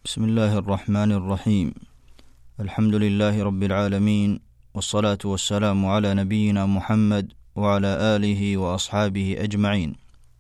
بسم الله الرحمن الرحيم. الحمد لله رب العالمين، والصلاة والسلام على نبينا محمد وعلى آله وأصحابه أجمعين.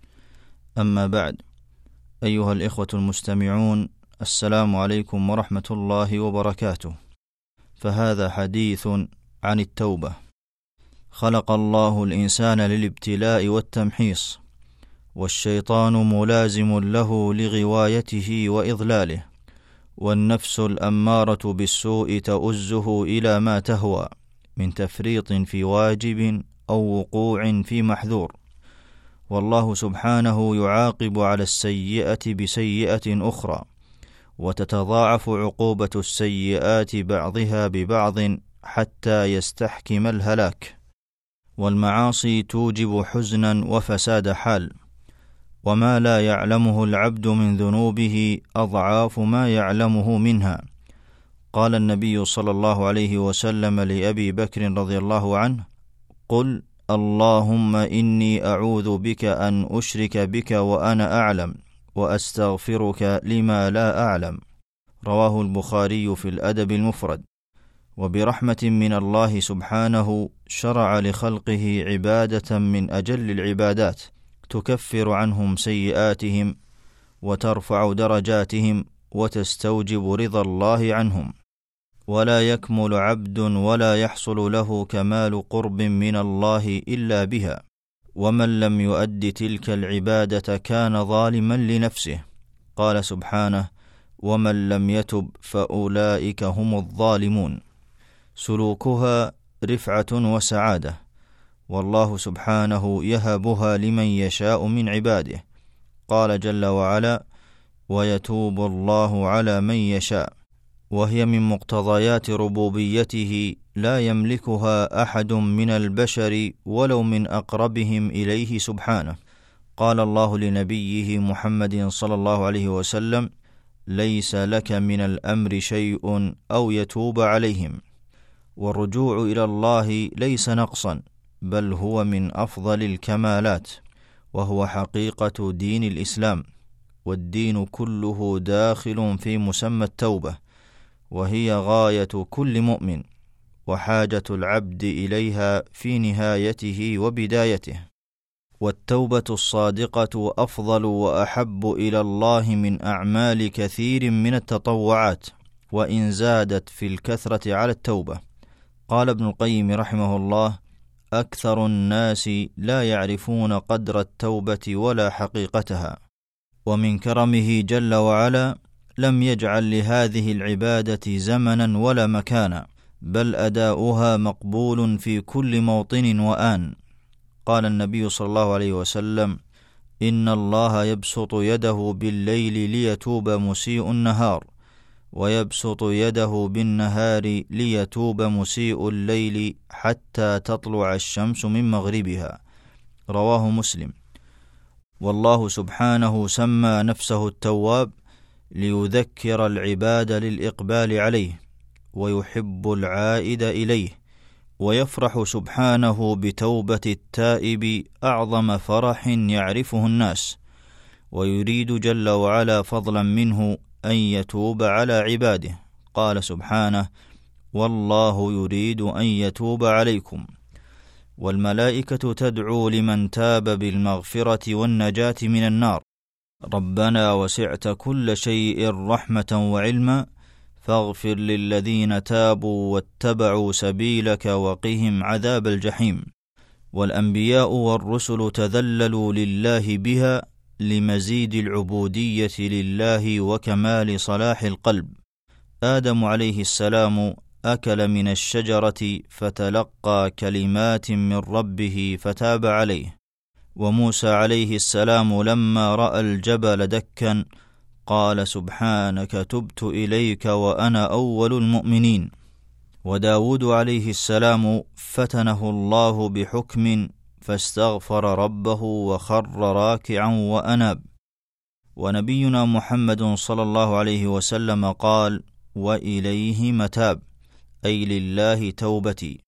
أما بعد، أيها الإخوة المستمعون، السلام عليكم ورحمة الله وبركاته. فهذا حديث عن التوبة. خلق الله الإنسان للابتلاء والتمحيص، والشيطان ملازم له لغوايته وإضلاله، والنفس الأمارة بالسوء تؤزه إلى ما تهوى من تفريط في واجب أو وقوع في محذور. والله سبحانه يعاقب على السيئة بسيئة أخرى، وتتضاعف عقوبة السيئات بعضها ببعض حتى يستحكم الهلاك. والمعاصي توجب حزنا وفساد حال، وما لا يعلمه العبد من ذنوبه أضعاف ما يعلمه منها. قال النبي صلى الله عليه وسلم لأبي بكر رضي الله عنه: قل اللهم إني أعوذ بك أن أشرك بك وأنا أعلم، وأستغفرك لما لا أعلم. رواه البخاري في الأدب المفرد. وبرحمة من الله سبحانه شرع لخلقه عبادة من أجل العبادات تكفر عنهم سيئاتهم وترفع درجاتهم وتستوجب رضا الله عنهم. ولا يكمل عبد ولا يحصل له كمال قرب من الله إلا بها، ومن لم يؤد تلك العبادة كان ظالما لنفسه. قال سبحانه: ومن لم يتب فأولئك هم الظالمون. سلوكها رفعة وسعادة، والله سبحانه يهبها لمن يشاء من عباده. قال جل وعلا: ويتوب الله على من يشاء. وهي من مقتضيات ربوبيته لا يملكها أحد من البشر ولو من أقربهم إليه سبحانه. قال الله لنبيه محمد صلى الله عليه وسلم: ليس لك من الأمر شيء أو يتوب عليهم. والرجوع إلى الله ليس نقصا، بل هو من أفضل الكمالات، وهو حقيقة دين الإسلام. والدين كله داخل في مسمى التوبة، وهي غاية كل مؤمن، وحاجة العبد إليها في نهايته وبدايته. والتوبة الصادقة أفضل وأحب إلى الله من أعمال كثير من التطوعات، وإن زادت في الكثرة على التوبة. قال ابن القيم رحمه الله: أكثر الناس لا يعرفون قدر التوبة ولا حقيقتها. ومن كرمه جل وعلا لم يجعل لهذه العبادة زمنا ولا مكانا، بل أداؤها مقبول في كل موطن وآن. قال النبي صلى الله عليه وسلم: إن الله يبسط يده بالليل ليتوب مسيء النهار، ويبسط يده بالنهار ليتوب مسيء الليل حتى تطلع الشمس من مغربها. رواه مسلم. والله سبحانه سمى نفسه التواب ليذكر العباد للإقبال عليه، ويحب العائد إليه، ويفرح سبحانه بتوبة التائب أعظم فرح يعرفه الناس، ويريد جل وعلا فضلا منه أن يتوب على عباده. قال سبحانه: والله يريد أن يتوب عليكم. والملائكة تدعو لمن تاب بالمغفرة والنجاة من النار: ربنا وسعت كل شيء رحمة وعلما، فاغفر للذين تابوا واتبعوا سبيلك وقهم عذاب الجحيم. والأنبياء والرسل تذللوا لله بها لمزيد العبودية لله وكمال صلاح القلب. آدم عليه السلام أكل من الشجرة فتلقى كلمات من ربه فتاب عليه. وموسى عليه السلام لما رأى الجبل دكا قال: سبحانك تبت إليك وأنا أول المؤمنين. وداود عليه السلام فتنه الله بحكم فاستغفر ربه وخر راكعا وأناب. ونبينا محمد صلى الله عليه وسلم قال: وإليه متاب، أي لله توبتي.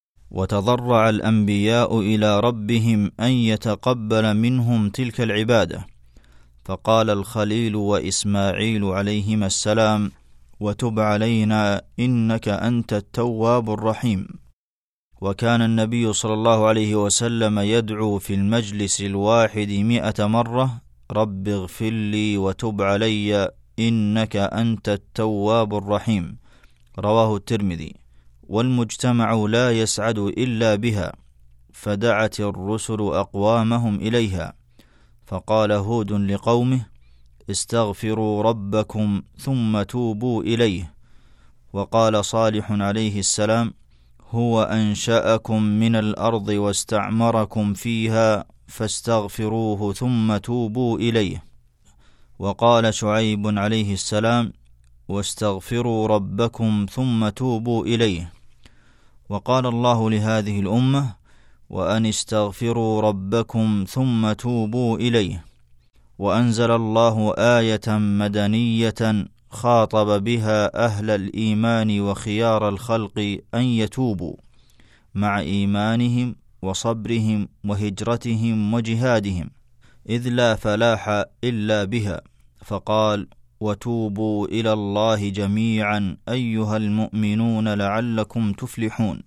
وتضرع الأنبياء إلى ربهم أن يتقبل منهم تلك العبادة، فقال الخليل وإسماعيل عليهما السلام: وتب علينا إنك أنت التواب الرحيم. وكان النبي صلى الله عليه وسلم يدعو في المجلس الواحد 100 مرة: رب اغفر لي وتب علي إنك أنت التواب الرحيم. رواه الترمذي. والمجتمع لا يسعد إلا بها، فدعت الرسل أقوامهم إليها، فقال هود لقومه: استغفروا ربكم ثم توبوا إليه. وقال صالح عليه السلام: هو أنشأكم من الأرض واستعمركم فيها فاستغفروه ثم توبوا إليه. وقال شعيب عليه السلام: واستغفروا ربكم ثم توبوا إليه. وقال الله لهذه الأمة: وأن استغفروا ربكم ثم توبوا إليه. وأنزل الله آية مدنية خاطب بها أهل الإيمان وخيار الخلق أن يتوبوا مع إيمانهم وصبرهم وهجرتهم وجهادهم، إذ لا فلاح إلا بها، فقال: وتوبوا إلى الله جميعا أيها المؤمنون لعلكم تفلحون.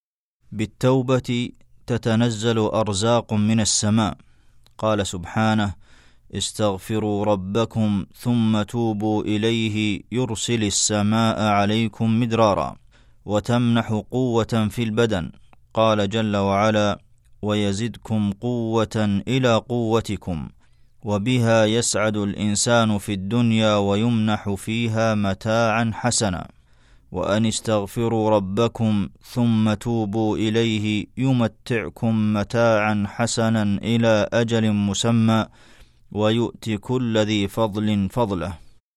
بالتوبة تتنزل أرزاق من السماء. قال سبحانه: استغفروا ربكم ثم توبوا إليه يرسل السماء عليكم مدرارا وتمنح قوة في البدن. قال جل وعلا: ويزدكم قوة إلى قوتكم، وبها يسعد الإنسان في الدنيا ويمنح فيها متاعا حسنا. وأن استغفروا ربكم ثم توبوا إليه يمتعكم متاعا حسنا إلى أجل مسمى ويؤتي كل ذي فضل فضله.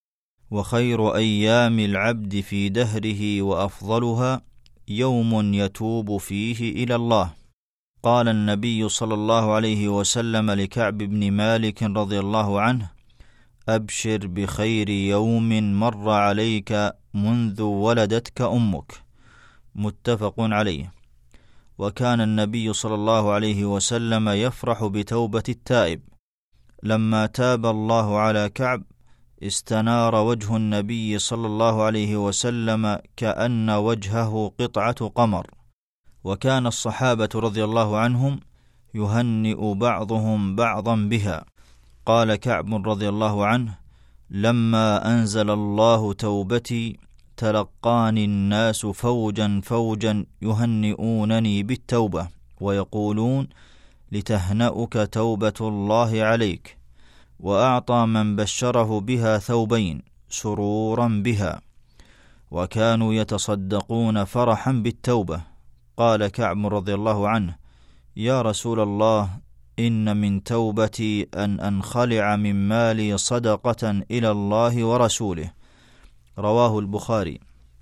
وخير أيام العبد في دهره وأفضلها يوم يتوب فيه إلى الله. قال النبي صلى الله عليه وسلم لكعب بن مالك رضي الله عنه: أبشر بخير يوم مر عليك منذ ولدتك أمك. متفق عليه. وكان النبي صلى الله عليه وسلم يفرح بتوبة التائب. لما تاب الله على كعب استنار وجه النبي صلى الله عليه وسلم كأن وجهه قطعة قمر. وكان الصحابة رضي الله عنهم يهنئ بعضهم بعضا بها. قال كعب رضي الله عنه: لما أنزل الله توبتي تلقاني الناس فوجا فوجا يهنئونني بالتوبة ويقولون: لتهنأك توبة الله عليك. وأعطى من بشره بها ثوبين سرورا بها، وكانوا يتصدقون فرحا بالتوبة. قال كعب رضي الله عنه: يا رسول الله، إن من توبتي أن أنخلع من مالي صدقة إلى الله ورسوله. رواه البخاري.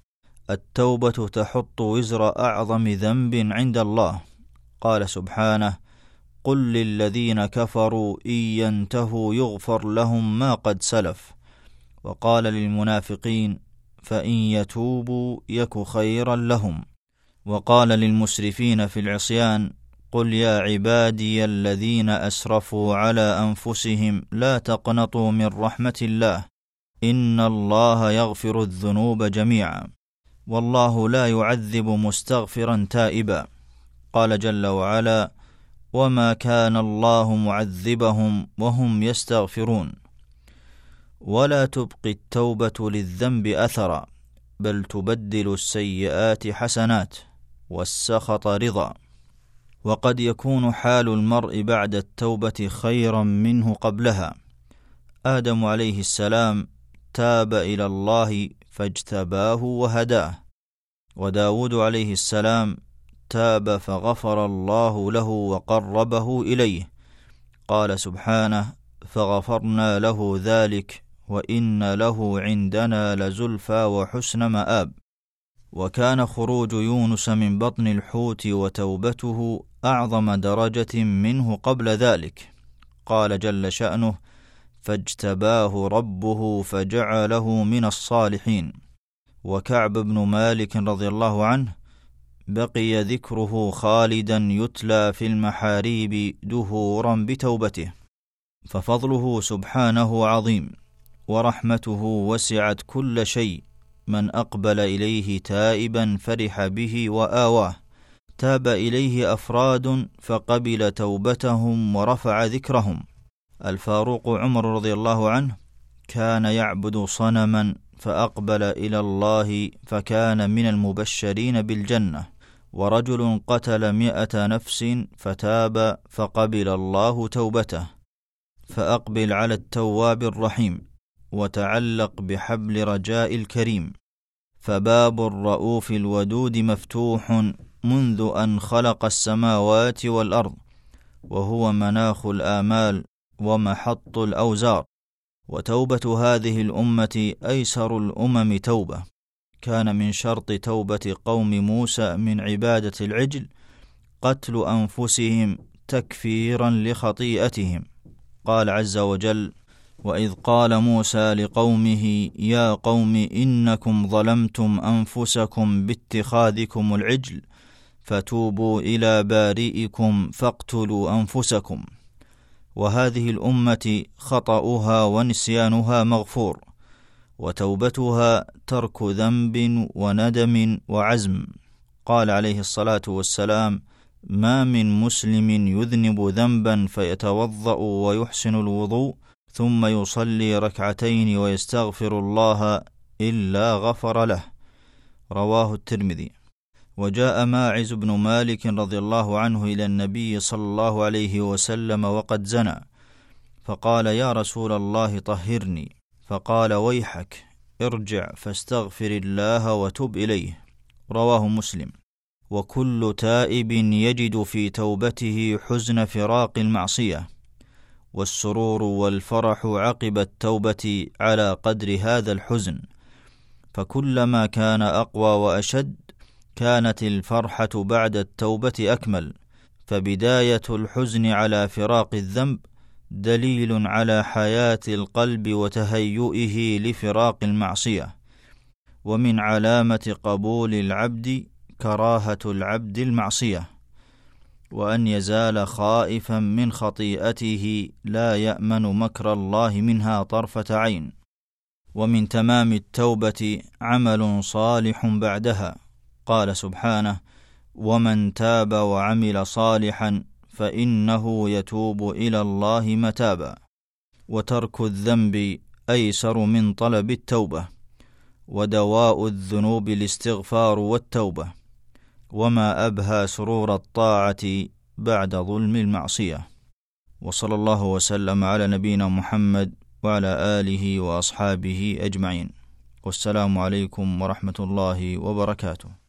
التوبة تحط وزر أعظم ذنب عند الله. قال سبحانه: قل للذين كفروا إن ينتهوا يغفر لهم ما قد سلف. وقال للمنافقين: فإن يتوبوا يك خيرا لهم. وقال للمسرفين في العصيان: قل يا عبادي الذين أسرفوا على أنفسهم لا تقنطوا من رحمة الله إن الله يغفر الذنوب جميعا والله لا يعذب مستغفرا تائبا. قال جل وعلا: وما كان الله معذبهم وهم يستغفرون. ولا تبقي التوبة للذنب أثرا، بل تبدل السيئات حسنات والسخط رضا. وقد يكون حال المرء بعد التوبة خيرا منه قبلها. آدم عليه السلام تاب إلى الله فاجتباه وهداه، وداود عليه السلام تاب فغفر الله له وقربه إليه. قال سبحانه: فغفرنا له ذلك وإن له عندنا لزلفى وحسن مآب. وكان خروج يونس من بطن الحوت وتوبته أعظم درجة منه قبل ذلك. قال جل شأنه: فاجتباه ربه فجعله من الصالحين. وكعب بن مالك رضي الله عنه بقي ذكره خالدا يتلى في المحاريب دهورا بتوبته. ففضله سبحانه عظيم، ورحمته وسعت كل شيء. من أقبل إليه تائبا فرح به وآواه، تاب إليه أفراد فقبل توبتهم ورفع ذكرهم. الفاروق عمر رضي الله عنه كان يعبد صنما فأقبل إلى الله فكان من المبشرين بالجنة. ورجل قتل 100 نفس فتاب فقبل الله توبته. فأقبل على التواب الرحيم، وتعلق بحبل رجاء الكريم، فباب الرؤوف الودود مفتوح منذ أن خلق السماوات والأرض، وهو مناخ الآمال ومحط الأوزار. وتوبة هذه الأمة أيسر الأمم توبة. كان من شرط توبة قوم موسى من عبادة العجل قتل أنفسهم تكفيرا لخطيئتهم. قال عز وجل: وإذ قال موسى لقومه يا قوم إنكم ظلمتم أنفسكم باتخاذكم العجل فتوبوا إلى بارئكم فاقتلوا أنفسكم. وهذه الأمة خطأها ونسيانها مغفور، وتوبتها ترك ذنب وندم وعزم. قال عليه الصلاة والسلام: ما من مسلم يذنب ذنبا فيتوضأ ويحسن الوضوء ثم يصلي ركعتين ويستغفر الله إلا غفر له. رواه الترمذي. وجاء ماعز بن مالك رضي الله عنه إلى النبي صلى الله عليه وسلم وقد زنى، فقال: يا رسول الله طهرني. فقال: ويحك، ارجع فاستغفر الله وتب إليه. رواه مسلم. وكل تائب يجد في توبته حزن فراق المعصية، والسرور والفرح عقب التوبة على قدر هذا الحزن، فكلما كان أقوى وأشد كانت الفرحة بعد التوبة أكمل. فبداية الحزن على فراق الذنب دليل على حياة القلب وتهيئه لفراق المعصية. ومن علامة قبول العبد كراهة العبد المعصية، وأن يزال خائفا من خطيئته لا يأمن مكر الله منها طرفة عين. ومن تمام التوبة عمل صالح بعدها. قال سبحانه: ومن تاب وعمل صالحا فإنه يتوب إلى الله متابا. وترك الذنب أيسر من طلب التوبة، ودواء الذنوب الاستغفار والتوبة. وما أبهى سرور الطاعة بعد ظلم المعصية. وصلى الله وسلم على نبينا محمد وعلى آله وأصحابه أجمعين. والسلام عليكم ورحمة الله وبركاته.